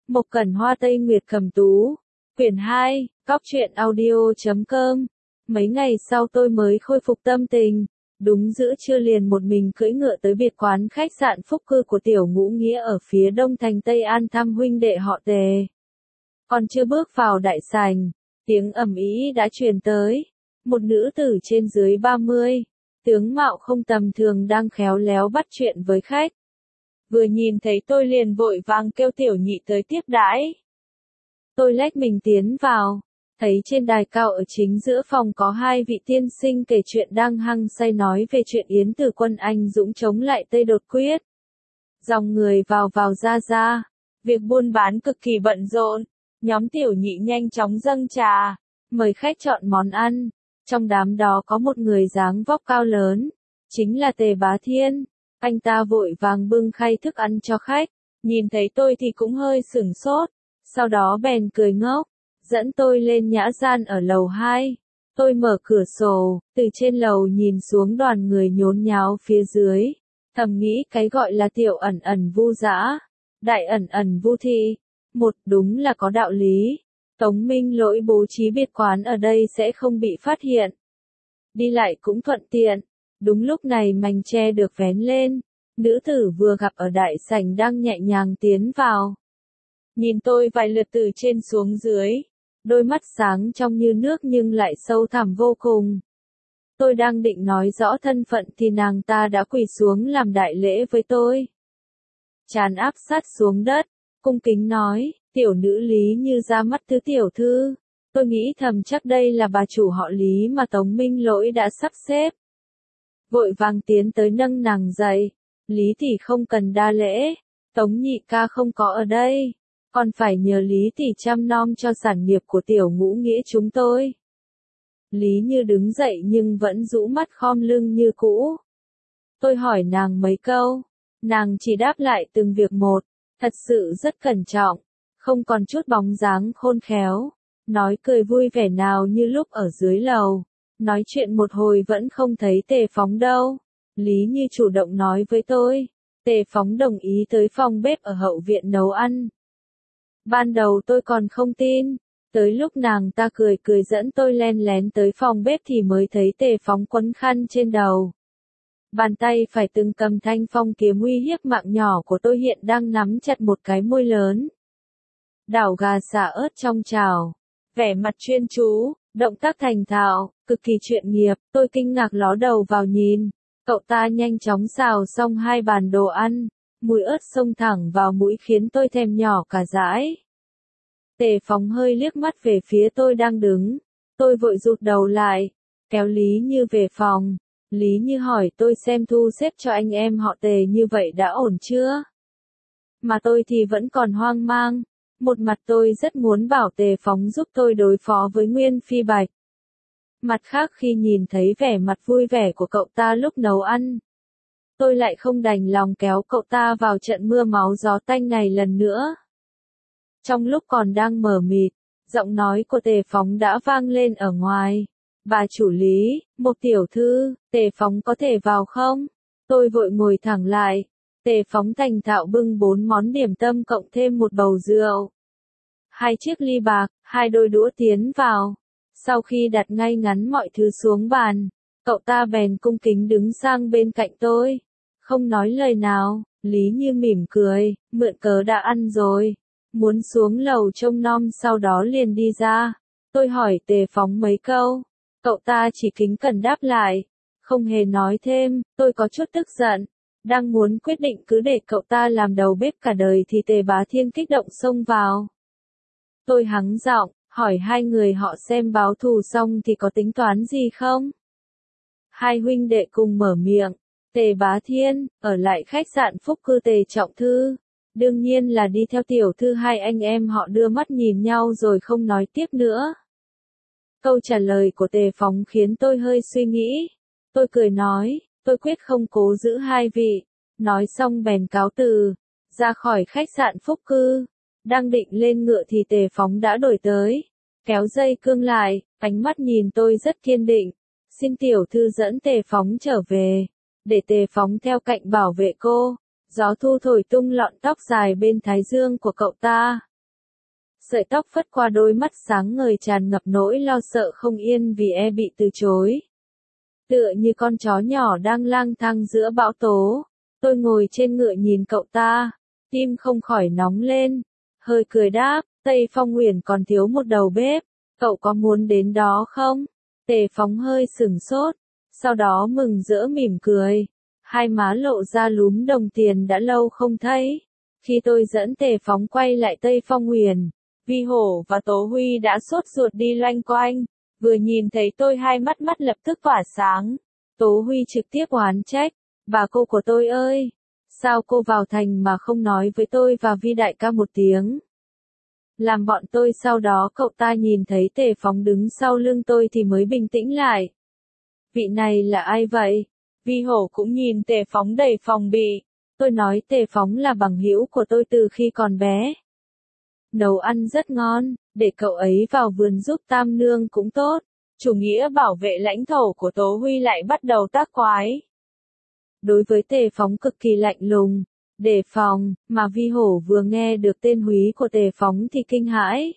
Mộc Cẩn Hoa Tây Nguyệt Cầm Tú. Quyển 2, Cóc truyện audio.com. Mấy ngày sau tôi mới khôi phục tâm tình. Đúng giữa trưa liền một mình cưỡi ngựa tới biệt quán khách sạn Phúc Cư của Tiểu Ngũ Nghĩa ở phía đông thành Tây An thăm huynh đệ họ Tề. Còn chưa bước vào đại sảnh, tiếng ầm ĩ đã truyền tới. Một nữ tử trên dưới 30, tướng mạo không tầm thường đang khéo léo bắt chuyện với khách. Vừa nhìn thấy tôi liền vội vàng kêu Tiểu Nhị tới tiếp đãi. Tôi lách mình tiến vào, thấy trên đài cao ở chính giữa phòng có hai vị tiên sinh kể chuyện đang hăng say nói về chuyện Yến Tử Quân anh dũng chống lại Tây Đột Quyết. Dòng người vào ra, việc buôn bán cực kỳ bận rộn, nhóm Tiểu Nhị nhanh chóng dâng trà, mời khách chọn món ăn. Trong đám đó có một người dáng vóc cao lớn, chính là Tề Bá Thiên. Anh ta vội vàng bưng khay thức ăn cho khách, nhìn thấy tôi thì cũng hơi sửng sốt, sau đó bèn cười ngốc, dẫn tôi lên nhã gian ở lầu 2. Tôi mở cửa sổ, từ trên lầu nhìn xuống đoàn người nhốn nháo phía dưới, thầm nghĩ cái gọi là Tiểu Ẩn Ẩn Vu Dã, Đại Ẩn Ẩn Vu Thị, một đúng là có đạo lý. Tống Minh Lỗi bố trí biệt quán ở đây sẽ không bị phát hiện. Đi lại cũng thuận tiện. Đúng lúc này mành tre được vén lên, nữ tử vừa gặp ở đại sảnh đang nhẹ nhàng tiến vào. Nhìn tôi vài lượt từ trên xuống dưới, đôi mắt sáng trong như nước nhưng lại sâu thẳm vô cùng. Tôi đang định nói rõ thân phận thì nàng ta đã quỳ xuống làm đại lễ với tôi. Trán áp sát xuống đất, cung kính nói, tiểu nữ Lý Như ra mắt thứ tiểu thư. Tôi nghĩ thầm chắc đây là bà chủ họ Lý mà Tống Minh Lỗi đã sắp xếp. Vội vàng tiến tới nâng nàng dậy, Lý tỷ không cần đa lễ, Tống nhị ca không có ở đây, còn phải nhờ Lý tỷ chăm nom cho sản nghiệp của Tiểu Ngũ Nghĩa chúng tôi. Lý Như đứng dậy nhưng vẫn rũ mắt khom lưng như cũ. Tôi hỏi nàng mấy câu, nàng chỉ đáp lại từng việc một, thật sự rất cẩn trọng, không còn chút bóng dáng khôn khéo, nói cười vui vẻ nào như lúc ở dưới lầu. Nói chuyện một hồi vẫn không thấy Tề Phóng đâu. Lý Như chủ động nói với tôi. Tề Phóng đồng ý tới phòng bếp ở hậu viện nấu ăn. Ban đầu tôi còn không tin. Tới lúc nàng ta cười cười dẫn tôi len lén tới phòng bếp thì mới thấy Tề Phóng quấn khăn trên đầu. Bàn tay phải từng cầm thanh phong kiếm uy hiếp mạng nhỏ của tôi hiện đang nắm chặt một cái môi lớn. Đảo gà xả ớt trong chảo. Vẻ mặt chuyên chú. Động tác thành thạo, cực kỳ chuyên nghiệp, tôi kinh ngạc ló đầu vào nhìn. Cậu ta nhanh chóng xào xong hai bàn đồ ăn, mùi ớt xông thẳng vào mũi khiến tôi thèm nhỏ cả dãi. Tề Phóng hơi liếc mắt về phía tôi đang đứng, tôi vội rụt đầu lại, kéo Lý Như về phòng. Lý Như hỏi tôi xem thu xếp cho anh em họ Tề như vậy đã ổn chưa? Mà tôi thì vẫn còn hoang mang. Một mặt tôi rất muốn bảo Tề Phóng giúp tôi đối phó với Nguyên Phi Bạch. Mặt khác khi nhìn thấy vẻ mặt vui vẻ của cậu ta lúc nấu ăn, tôi lại không đành lòng kéo cậu ta vào trận mưa máu gió tanh này lần nữa. Trong lúc còn đang mờ mịt, giọng nói của Tề Phóng đã vang lên ở ngoài. Bà chủ Lý, một tiểu thư, Tề Phóng có thể vào không? Tôi vội ngồi thẳng lại. Tề Phóng thành thạo bưng 4 món điểm tâm cộng thêm một bầu rượu. 2 chiếc ly bạc, 2 đôi đũa tiến vào. Sau khi đặt ngay ngắn mọi thứ xuống bàn, cậu ta bèn cung kính đứng sang bên cạnh tôi. Không nói lời nào, Lý Như mỉm cười, mượn cớ đã ăn rồi. Muốn xuống lầu trông nom sau đó liền đi ra. Tôi hỏi Tề Phóng mấy câu. Cậu ta chỉ kính cẩn đáp lại. Không hề nói thêm, tôi có chút tức giận. Đang muốn quyết định cứ để cậu ta làm đầu bếp cả đời thì Tề Bá Thiên kích động xông vào. Tôi hắng giọng, hỏi hai người họ xem báo thù xong thì có tính toán gì không? Hai huynh đệ cùng mở miệng. Tề Bá Thiên, ở lại khách sạn Phúc Cư Tề Trọng Thư. Đương nhiên là đi theo tiểu thư. Hai anh em họ đưa mắt nhìn nhau rồi không nói tiếp nữa. Câu trả lời của Tề Phóng khiến tôi hơi suy nghĩ. Tôi cười nói, tôi quyết không cố giữ hai vị. Nói xong bèn cáo từ, ra khỏi khách sạn Phúc Cư. Đang định lên ngựa thì Tề Phóng đã đổi tới, kéo dây cương lại, ánh mắt nhìn tôi rất kiên định. Xin tiểu thư dẫn Tề Phóng trở về, để Tề Phóng theo cạnh bảo vệ cô. Gió thu thổi tung lọn tóc dài bên thái dương của cậu ta. Sợi tóc phất qua đôi mắt sáng ngời tràn ngập nỗi lo sợ không yên vì e bị từ chối. Tựa như con chó nhỏ đang lang thang giữa bão tố, tôi ngồi trên ngựa nhìn cậu ta, tim không khỏi nóng lên, hơi cười đáp, Tây Phong Uyển còn thiếu một đầu bếp, cậu có muốn đến đó không? Tề Phóng hơi sửng sốt, sau đó mừng rỡ mỉm cười, hai má lộ ra lúm đồng tiền đã lâu không thấy. Khi tôi dẫn Tề Phóng quay lại Tây Phong Uyển, Vi Hổ và Tố Huy đã sốt ruột đi loanh quanh, vừa nhìn thấy tôi hai mắt lập tức tỏa sáng. Tố Huy trực tiếp oán trách, bà cô của tôi ơi, sao cô vào thành mà không nói với tôi và Vi đại ca một tiếng? Làm bọn tôi sau đó cậu ta nhìn thấy Tề Phóng đứng sau lưng tôi thì mới bình tĩnh lại. Vị này là ai vậy? Vi Hổ cũng nhìn Tề Phóng đầy phòng bị. Tôi nói Tề Phóng là bằng hữu của tôi từ khi còn bé. Nấu ăn rất ngon, để cậu ấy vào vườn giúp Tam Nương cũng tốt. Chủ nghĩa bảo vệ lãnh thổ của Tố Huy lại bắt đầu tác quái. Đối với Tề Phóng cực kỳ lạnh lùng, đề phòng, mà Vi Hổ vừa nghe được tên húy của Tề Phóng thì kinh hãi.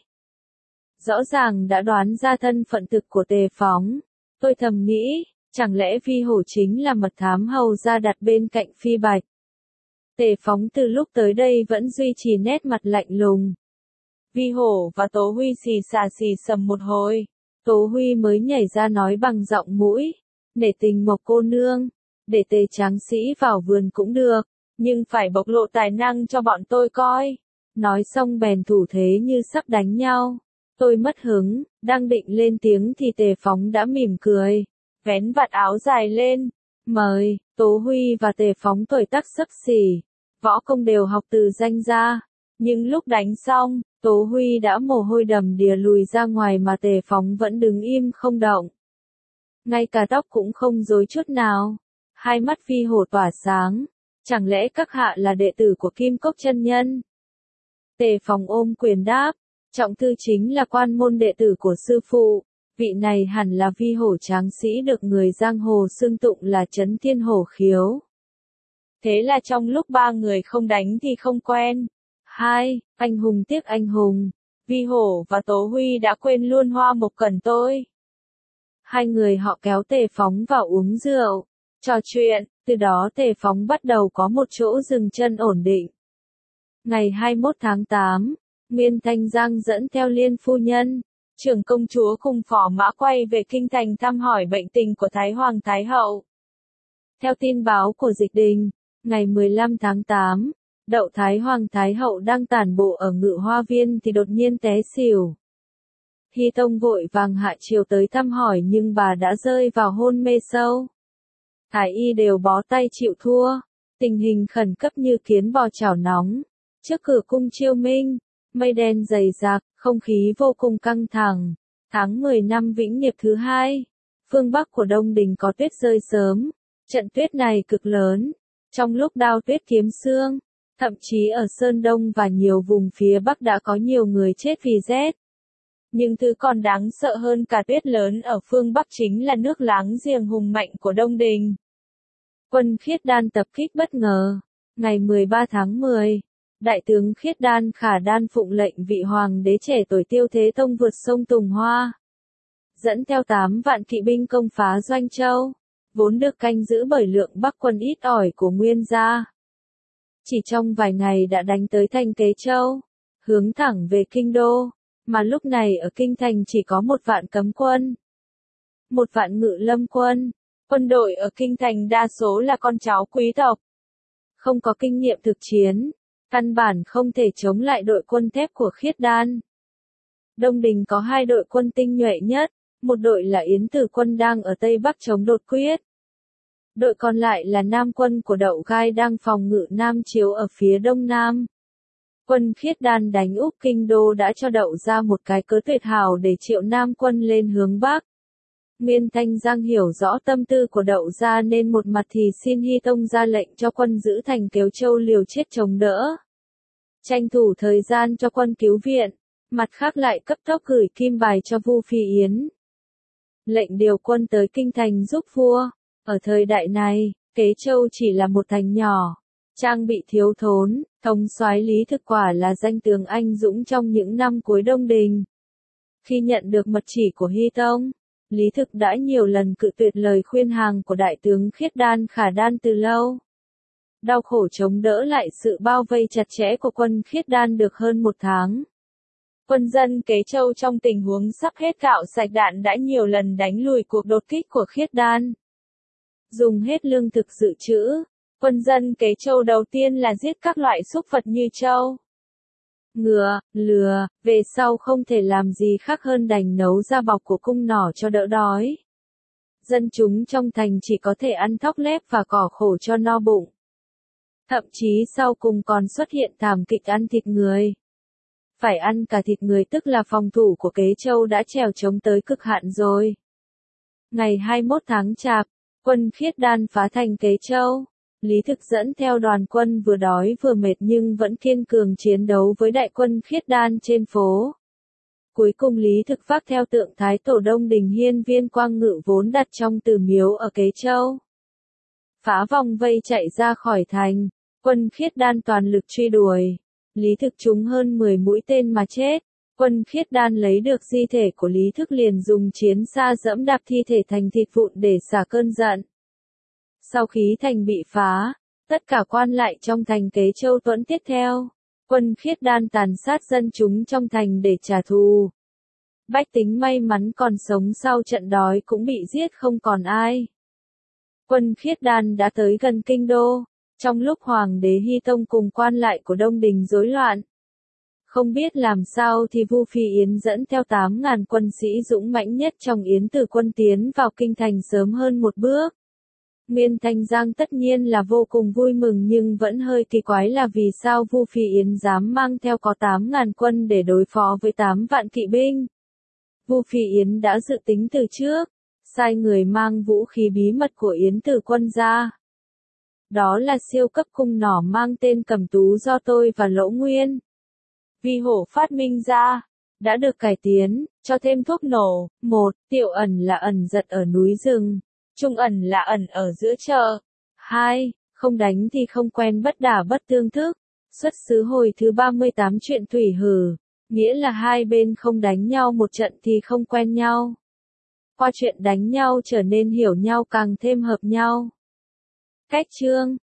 Rõ ràng đã đoán ra thân phận thực của Tề Phóng. Tôi thầm nghĩ, chẳng lẽ Vi Hổ chính là mật thám hầu ra đặt bên cạnh Phi Bạch. Tề Phóng từ lúc tới đây vẫn duy trì nét mặt lạnh lùng. Vi Hổ và Tố Huy xì xà xì sầm một hồi. Tố Huy mới nhảy ra nói bằng giọng mũi, nể tình Mộc cô nương, để Tề tráng sĩ vào vườn cũng được, nhưng phải bộc lộ tài năng cho bọn tôi coi. Nói xong bèn thủ thế như sắp đánh nhau. Tôi mất hứng, đang định lên tiếng thì Tề Phóng đã mỉm cười, vén vạt áo dài lên, mời. Tố Huy và Tề Phóng tuổi tác xấp xỉ, võ công đều học từ danh gia, nhưng lúc đánh xong, Tố Huy đã mồ hôi đầm đìa lùi ra ngoài mà Tề Phóng vẫn đứng im không động. Ngay cả tóc cũng không rối chút nào. Hai mắt Vi Hổ tỏa sáng, chẳng lẽ các hạ là đệ tử của Kim Cốc chân nhân? Tề Phóng ôm quyền đáp, Trọng Thư chính là quan môn đệ tử của sư phụ, vị này hẳn là Vi Hổ tráng sĩ được người giang hồ xưng tụng là Trấn Thiên Hổ Khiếu. Thế là trong lúc ba người không đánh thì không quen. Hai, anh hùng tiếc anh hùng, Vi Hổ và Tố Huy đã quên luôn Hoa Mộc Cẩn tôi. Hai người họ kéo Tề Phóng vào uống rượu, trò chuyện, từ đó Tề Phóng bắt đầu có một chỗ dừng chân ổn định. Ngày 21 tháng 8, Nguyên Thanh Giang dẫn theo Liên phu nhân, trưởng công chúa cùng phò mã quay về kinh thành thăm hỏi bệnh tình của Thái Hoàng Thái Hậu. Theo tin báo của Dịch Đình, ngày 15 tháng 8, Đậu Thái Hoàng Thái Hậu đang tản bộ ở Ngự Hoa Viên thì đột nhiên té xỉu. Hy Tông vội vàng hạ triều tới thăm hỏi nhưng bà đã rơi vào hôn mê sâu. Thái y đều bó tay chịu thua, tình hình khẩn cấp như kiến bò chảo nóng. Trước cửa cung Chiêu Minh, mây đen dày đặc, không khí vô cùng căng thẳng. Tháng 10 năm Vĩnh Niệp thứ hai, phương Bắc của Đông Đình có tuyết rơi sớm. Trận tuyết này cực lớn, trong lúc đao tuyết kiếm xương, thậm chí ở Sơn Đông và nhiều vùng phía Bắc đã có nhiều người chết vì rét. Nhưng thứ còn đáng sợ hơn cả tuyết lớn ở phương Bắc chính là nước láng giềng hùng mạnh của Đông Đình. Quân Khiết Đan tập kích bất ngờ. Ngày 13 tháng 10, Đại tướng Khiết Đan Khả Đan phụng lệnh vị hoàng đế trẻ tuổi Tiêu Thế Tông vượt sông Tùng Hoa, dẫn theo 8 vạn kỵ binh công phá Doanh Châu, vốn được canh giữ bởi lượng Bắc quân ít ỏi của Nguyên gia. Chỉ trong vài ngày đã đánh tới thành Kế Châu, hướng thẳng về Kinh Đô, mà lúc này ở Kinh Thành chỉ có 1 vạn cấm quân, 1 vạn ngự lâm quân. Quân đội ở Kinh Thành đa số là con cháu quý tộc, không có kinh nghiệm thực chiến, căn bản không thể chống lại đội quân thép của Khiết Đan. Đông Đình có 2 đội quân tinh nhuệ nhất, một đội là Yến Tử quân đang ở Tây Bắc chống đột quyết. Đội còn lại là Nam quân của Đậu Gai đang phòng ngự Nam Chiếu ở phía Đông Nam. Quân Khiết Đan đánh úp Kinh Đô đã cho Đậu ra một cái cớ tuyệt hảo để triệu Nam quân lên hướng Bắc. Nguyên Thanh Giang hiểu rõ tâm tư của Đậu gia nên một mặt thì xin Hy Tông ra lệnh cho quân giữ thành Kéo Châu liều chết chống đỡ, tranh thủ thời gian cho quân cứu viện, mặt khác lại cấp tốc gửi kim bài cho Vu Phi Yến, lệnh điều quân tới Kinh Thành giúp vua. Ở thời đại này, Kế Châu chỉ là một thành nhỏ, trang bị thiếu thốn, thống soái Lý Thực quả là danh tướng anh dũng trong những năm cuối Đông Đình. Khi nhận được mật chỉ của Hy Tông, Lý Thực đã nhiều lần cự tuyệt lời khuyên hàng của đại tướng Khiết Đan Khả Đan từ lâu. Đau khổ chống đỡ lại sự bao vây chặt chẽ của quân Khiết Đan được hơn một tháng. Quân dân Kế Châu trong tình huống sắp hết gạo sạch đạn đã nhiều lần đánh lùi cuộc đột kích của Khiết Đan. Dùng hết lương thực dự trữ, quân dân Kế Châu đầu tiên là giết các loại súc vật như trâu, ngựa, lừa, về sau không thể làm gì khác hơn đành nấu ra bọc của cung nỏ cho đỡ đói. Dân chúng trong thành chỉ có thể ăn thóc lép và cỏ khô cho no bụng. Thậm chí sau cùng còn xuất hiện thảm kịch ăn thịt người. Phải ăn cả thịt người tức là phòng thủ của Kế Châu đã trèo trống tới cực hạn rồi. Ngày 21 tháng Chạp, quân Khiết Đan phá thành Kế Châu. Lý Thực dẫn theo đoàn quân vừa đói vừa mệt nhưng vẫn kiên cường chiến đấu với đại quân Khiết Đan trên phố. Cuối cùng Lý Thực vác theo tượng Thái Tổ Đông Đình Hiên Viên Quang Ngự vốn đặt trong tử miếu ở Kế Châu. Phá vòng vây chạy ra khỏi thành, quân Khiết Đan toàn lực truy đuổi. Lý Thực trúng hơn 10 mũi tên mà chết. Quân Khiết Đan lấy được di thể của Lý Thực liền dùng chiến xa dẫm đạp thi thể thành thịt vụn để xả cơn giận. Sau khi thành bị phá, tất cả quan lại trong thành Kế Châu tuẫn tiếp theo. Quân Khiết Đan tàn sát dân chúng trong thành để trả thù. Bách tính may mắn còn sống sau trận đói cũng bị giết không còn ai. Quân Khiết Đan đã tới gần kinh đô, trong lúc Hoàng đế Hy Tông cùng quan lại của Đông Đình rối loạn. Không biết làm sao thì Vu Phi Yến dẫn theo 8.000 quân sĩ dũng mãnh nhất trong Yến Tử quân tiến vào kinh thành sớm hơn một bước. Nguyên Thanh Giang tất nhiên là vô cùng vui mừng nhưng vẫn hơi kỳ quái là vì sao Vu Phi Yến dám mang theo có 8.000 quân để đối phó với 8 vạn kỵ binh. Vu Phi Yến đã dự tính từ trước, sai người mang vũ khí bí mật của Yến Tử quân ra. Đó là siêu cấp cung nỏ mang tên Cầm Tú do tôi và Lỗ Nguyên Vi Hổ phát minh ra, đã được cải tiến, cho thêm thuốc nổ. 1. Tiểu ẩn là ẩn giật ở núi rừng, trung ẩn là ẩn ở giữa chợ. 2. Không đánh thì không quen bất đả bất tương thức. Xuất xứ hồi thứ 38 truyện Thủy Hử, nghĩa là hai bên không đánh nhau một trận thì không quen nhau. Qua chuyện đánh nhau trở nên hiểu nhau càng thêm hợp nhau. Cách chương